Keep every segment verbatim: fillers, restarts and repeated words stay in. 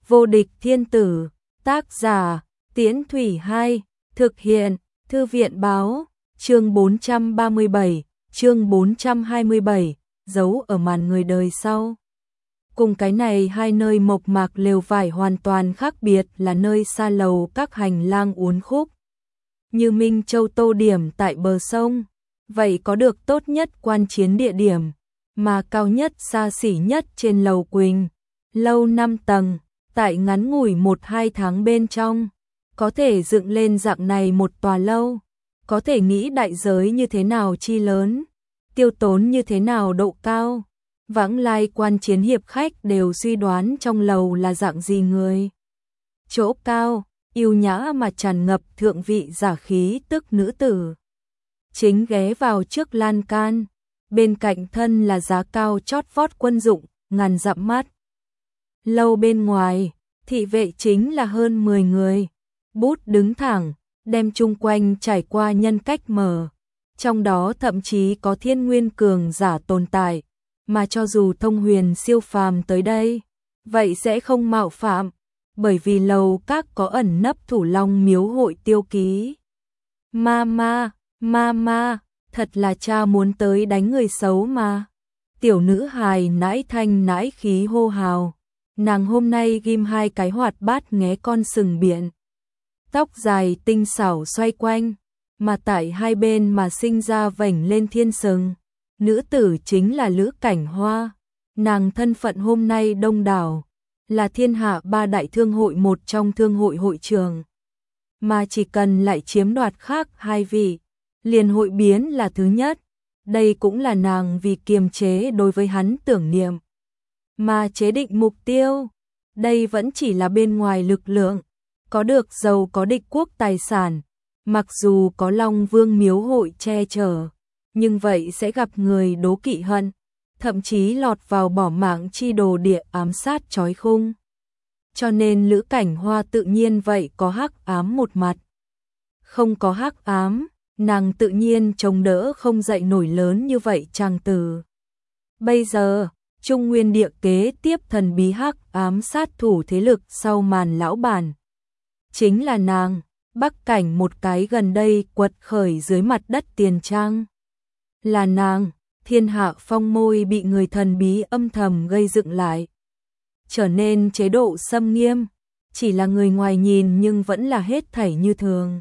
Vô địch thiên tử, tác giả, Tiễn Thủy hai, thực hiện, Thư viện báo, chương bốn trăm ba mươi bảy, chương bốn trăm hai mươi bảy, giấu ở màn người đời sau. Cùng cái này hai nơi mộc mạc lều vải hoàn toàn khác biệt là nơi xa lầu các hành lang uốn khúc. Như Minh Châu tô điểm tại bờ sông, vậy có được tốt nhất quan chiến địa điểm, mà cao nhất xa xỉ nhất trên lầu Quỳnh, lâu năm tầng, tại ngắn ngủi một hai tháng bên trong, có thể dựng lên dạng này một tòa lâu, có thể nghĩ đại giới như thế nào chi lớn, tiêu tốn như thế nào độ cao. Vãng lai quan chiến hiệp khách đều suy đoán trong lầu là dạng gì người. Chỗ cao, yêu nhã mà tràn ngập thượng vị giả khí tức nữ tử. Chính ghé vào trước lan can, bên cạnh thân là giá cao chót vót quân dụng, ngàn dặm mắt. Lâu bên ngoài, thị vệ chính là hơn mười người, bút đứng thẳng, đem chung quanh trải qua nhân cách mở. Trong đó thậm chí có thiên nguyên cường giả tồn tại, mà cho dù thông huyền siêu phàm tới đây, vậy sẽ không mạo phạm, bởi vì lầu các có ẩn nấp thủ long miếu hội tiêu ký. Ma ma, ma ma, thật là cha muốn tới đánh người xấu mà. Tiểu nữ hài nãi thanh nãi khí hô hào, nàng hôm nay ghim hai cái hoạt bát nghé con sừng biển. Tóc dài tinh xảo xoay quanh, mà tại hai bên mà sinh ra vảnh lên thiên sừng. Nữ tử chính là Lữ Cảnh Hoa, nàng thân phận hôm nay đông đảo, là thiên hạ ba đại thương hội một trong thương hội hội trường. Mà chỉ cần lại chiếm đoạt khác hai vị, liền hội biến là thứ nhất, đây cũng là nàng vì kiềm chế đối với hắn tưởng niệm. Mà chế định mục tiêu, đây vẫn chỉ là bên ngoài lực lượng, có được giàu có địch quốc tài sản, mặc dù có Long Vương miếu hội che chở. Nhưng vậy sẽ gặp người đố kỵ hận, thậm chí lọt vào bỏ mạng chi đồ địa ám sát trói khung. Cho nên Lữ Cảnh Hoa tự nhiên vậy có hắc ám một mặt. Không có hắc ám, nàng tự nhiên chống đỡ không dậy nổi lớn như vậy chàng tử. Bây giờ, Trung Nguyên địa kế tiếp thần bí hắc ám sát thủ thế lực sau màn lão bản. Chính là nàng, Bắc Cảnh một cái gần đây quật khởi dưới mặt đất tiền trang. Là nàng, thiên hạ phong môi bị người thần bí âm thầm gây dựng lại. Trở nên chế độ xâm nghiêm, chỉ là người ngoài nhìn nhưng vẫn là hết thảy như thường.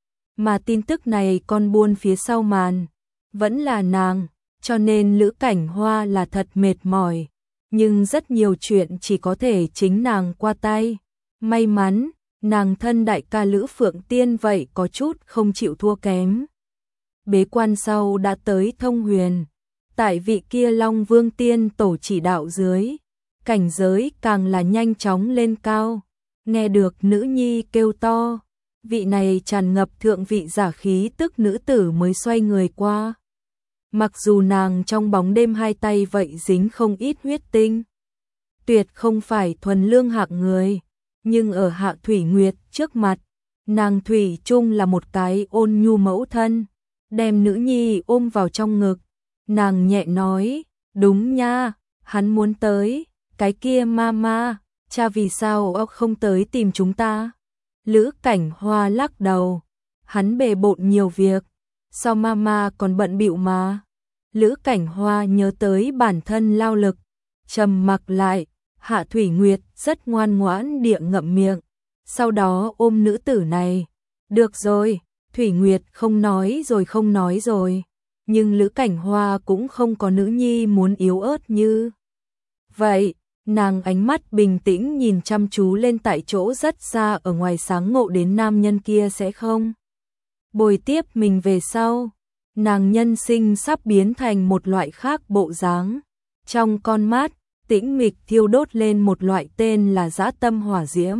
Mà tin tức này con buôn phía sau màn, vẫn là nàng, cho nên Lữ Cảnh Hoa là thật mệt mỏi. Nhưng rất nhiều chuyện chỉ có thể chính nàng qua tay. May mắn, nàng thân đại ca Lữ Phượng Tiên vậy có chút không chịu thua kém. Bế quan sau đã tới thông huyền, tại vị kia Long Vương Tiên tổ chỉ đạo dưới, cảnh giới càng là nhanh chóng lên cao. Nghe được nữ nhi kêu to, vị này tràn ngập thượng vị giả khí tức nữ tử mới xoay người qua. Mặc dù nàng trong bóng đêm hai tay vậy dính không ít huyết tinh, tuyệt không phải thuần lương hạng người, nhưng ở Hạ Thủy Nguyệt trước mặt, nàng thủy chung là một cái ôn nhu mẫu thân. Đem nữ nhi ôm vào trong ngực, nàng nhẹ nói, đúng nha, hắn muốn tới, cái kia mama, cha vì sao ông không tới tìm chúng ta? Lữ Cảnh Hoa lắc đầu, hắn bề bộn nhiều việc, sao mama còn bận bịu mà? Lữ Cảnh Hoa nhớ tới bản thân lao lực, trầm mặc lại, Hạ Thủy Nguyệt rất ngoan ngoãn địa ngậm miệng, sau đó ôm nữ tử này, được rồi. Thủy Nguyệt không nói rồi không nói rồi, nhưng Lữ Cảnh Hoa cũng không có nữ nhi muốn yếu ớt như vậy, nàng ánh mắt bình tĩnh nhìn chăm chú lên tại chỗ rất xa ở ngoài sáng ngộ đến nam nhân kia sẽ không bồi tiếp mình về sau. Nàng nhân sinh sắp biến thành một loại khác bộ dáng, trong con mắt tĩnh mịch thiêu đốt lên một loại tên là dã tâm hỏa diễm.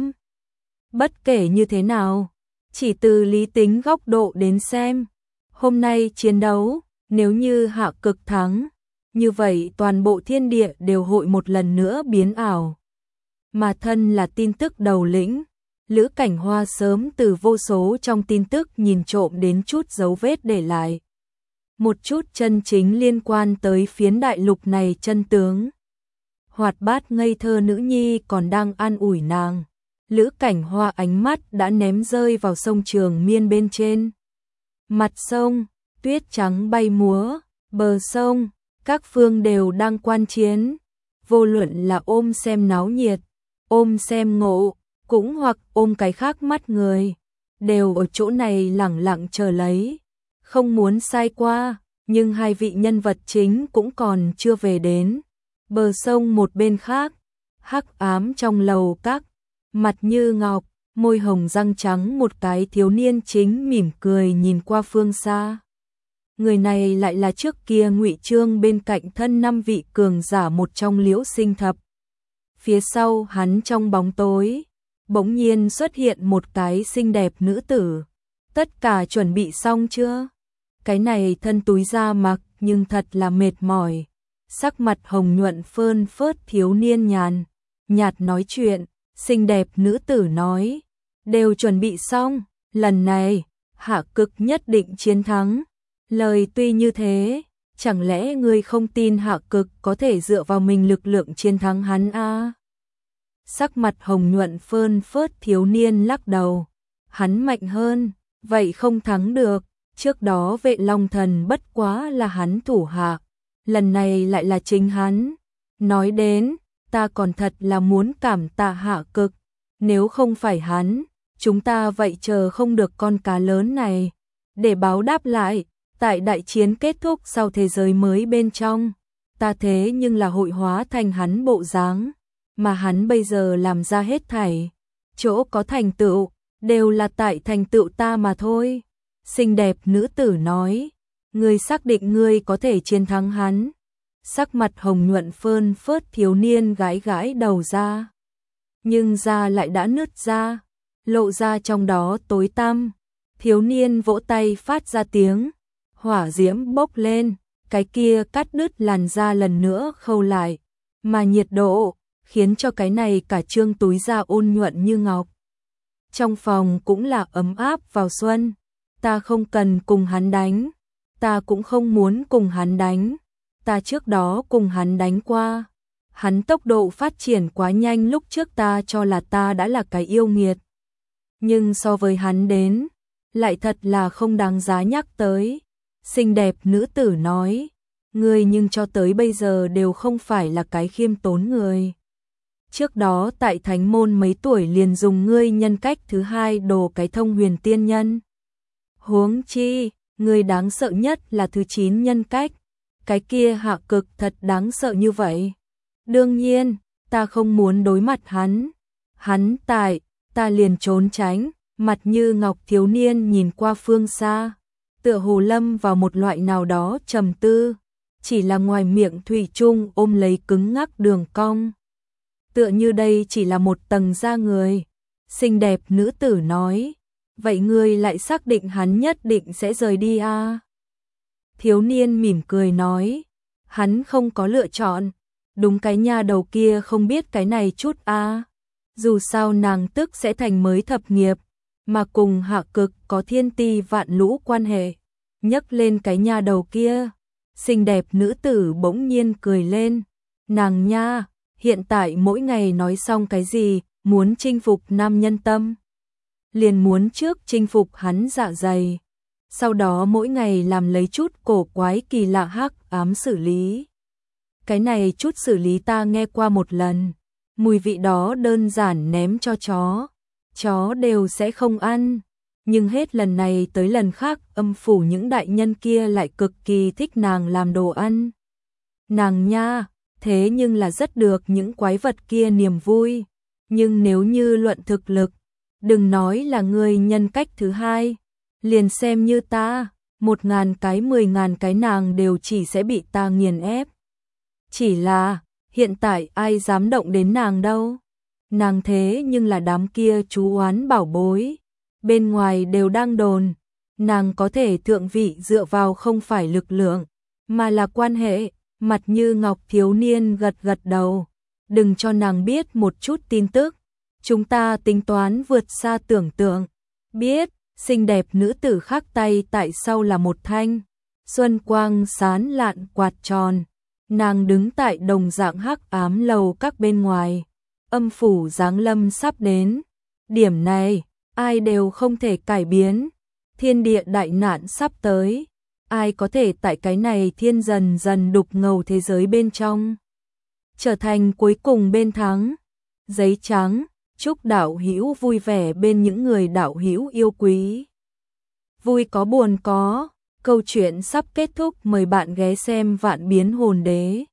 Bất kể như thế nào, chỉ từ lý tính góc độ đến xem, hôm nay chiến đấu, nếu như Hạ Cực thắng, như vậy toàn bộ thiên địa đều hội một lần nữa biến ảo. Mà thân là tin tức đầu lĩnh, Lữ Cảnh Hoa sớm từ vô số trong tin tức nhìn trộm đến chút dấu vết để lại. Một chút chân chính liên quan tới phiến đại lục này chân tướng. hoạt bát ngây thơ nữ nhi còn đang an ủi nàng. Lữ Cảnh Hoa ánh mắt đã ném rơi vào sông Trường Miên bên trên. Mặt sông, tuyết trắng bay múa, bờ sông, các phương đều đang quan chiến. Vô luận là ôm xem náo nhiệt, ôm xem ngộ, cũng hoặc ôm cái khác mắt người, đều ở chỗ này lẳng lặng chờ lấy. Không muốn sai qua, nhưng hai vị nhân vật chính cũng còn chưa về đến. Bờ sông một bên khác, hắc ám trong lầu các, mặt như ngọc, môi hồng răng trắng một cái thiếu niên chính mỉm cười nhìn qua phương xa. Người này lại là trước kia ngụy trương bên cạnh thân năm vị cường giả một trong Liễu Sinh Thập. Phía sau hắn trong bóng tối, bỗng nhiên xuất hiện một cái xinh đẹp nữ tử. Tất cả chuẩn bị xong chưa? Cái này thân túi da mặc nhưng thật là mệt mỏi. Sắc mặt hồng nhuận phơn phớt thiếu niên nhàn, nhạt nói chuyện, xinh đẹp nữ tử nói. Đều chuẩn bị xong, lần này, Hạ Cực nhất định chiến thắng. Lời tuy như thế, chẳng lẽ ngươi không tin Hạ Cực có thể dựa vào mình lực lượng chiến thắng hắn a? Sắc mặt hồng nhuận phơn phớt thiếu niên lắc đầu. Hắn mạnh hơn, vậy không thắng được. Trước đó Vệ Long Thần bất quá là hắn thủ hạ, lần này lại là chính hắn. Nói đến, ta còn thật là muốn cảm tạ Hạ Cực, nếu không phải hắn, chúng ta vậy chờ không được con cá lớn này. Để báo đáp lại, tại đại chiến kết thúc sau thế giới mới bên trong, ta thế nhưng là hội hóa thành hắn bộ dáng, mà hắn bây giờ làm ra hết thảy, chỗ có thành tựu, đều là tại thành tựu ta mà thôi. Xinh đẹp nữ tử nói, ngươi xác định ngươi có thể chiến thắng hắn. Sắc mặt hồng nhuận phơn phớt thiếu niên gãi gãi đầu ra. Nhưng da lại đã nứt ra, lộ ra trong đó tối tăm. Thiếu niên vỗ tay phát ra tiếng, hỏa diễm bốc lên, cái kia cắt đứt làn da lần nữa khâu lại, mà nhiệt độ khiến cho cái này cả trương túi da ôn nhuận như ngọc. Trong phòng cũng là ấm áp vào xuân. Ta không cần cùng hắn đánh, ta cũng không muốn cùng hắn đánh, ta trước đó cùng hắn đánh qua. Hắn tốc độ phát triển quá nhanh, lúc trước ta cho là ta đã là cái yêu nghiệt. Nhưng so với hắn đến, lại thật là không đáng giá nhắc tới. Xinh đẹp nữ tử nói, ngươi nhưng cho tới bây giờ đều không phải là cái khiêm tốn người. Trước đó tại Thánh Môn mấy tuổi liền dùng ngươi nhân cách thứ hai đồ cái thông huyền tiên nhân. Huống chi, người đáng sợ nhất là thứ chín nhân cách, cái kia Hạ Cực thật đáng sợ như vậy. Đương nhiên, ta không muốn đối mặt hắn. Hắn tại, ta liền trốn tránh, mặt như ngọc thiếu niên nhìn qua phương xa, tựa hồ lâm vào một loại nào đó trầm tư, chỉ là ngoài miệng thủy chung ôm lấy cứng ngắc đường cong. Tựa như đây chỉ là một tầng da người. Xinh đẹp nữ tử nói, vậy ngươi lại xác định hắn nhất định sẽ rời đi à? Thiếu niên mỉm cười nói, hắn không có lựa chọn, đúng cái nha đầu kia không biết cái này chút à? Dù sao nàng tức sẽ thành mới thập nghiệp, mà cùng Hạ Cực có thiên ti vạn lũ quan hệ. Nhấc lên cái nha đầu kia, xinh đẹp nữ tử bỗng nhiên cười lên, nàng nha, hiện tại mỗi ngày nói xong cái gì, muốn chinh phục nam nhân tâm. Liền muốn trước chinh phục hắn dạ dày, sau đó mỗi ngày làm lấy chút cổ quái kỳ lạ hắc ám xử lý. Cái này chút xử lý ta nghe qua một lần, mùi vị đó đơn giản ném cho chó, chó đều sẽ không ăn. Nhưng hết lần này tới lần khác âm phủ những đại nhân kia lại cực kỳ thích nàng làm đồ ăn. Nàng nha, thế nhưng là rất được những quái vật kia niềm vui. Nhưng nếu như luận thực lực, đừng nói là người nhân cách thứ hai, liền xem như ta, một ngàn cái mười ngàn cái nàng đều chỉ sẽ bị ta nghiền ép. Chỉ là, hiện tại ai dám động đến nàng đâu. Nàng thế nhưng là đám kia chú oán bảo bối. Bên ngoài đều đang đồn, nàng có thể thượng vị dựa vào không phải lực lượng, mà là quan hệ. Mặt như ngọc thiếu niên gật gật đầu, đừng cho nàng biết một chút tin tức, chúng ta tính toán vượt xa tưởng tượng. Biết, xinh đẹp nữ tử khắc tay tại sau là một thanh xuân quang sán lạn quạt tròn, Nàng đứng tại đồng dạng hắc ám lầu các bên ngoài, âm phủ giáng lâm sắp đến. Điểm này, ai đều không thể cải biến. Thiên địa đại nạn sắp tới. Ai có thể tại cái này thiên dần dần đục ngầu thế giới bên trong trở thành cuối cùng bên thắng. Giấy trắng, chúc đạo hữu vui vẻ bên những người đạo hữu yêu quý. Vui có buồn có, câu chuyện sắp kết thúc, mời bạn ghé xem Vạn Biến Hồn Đế.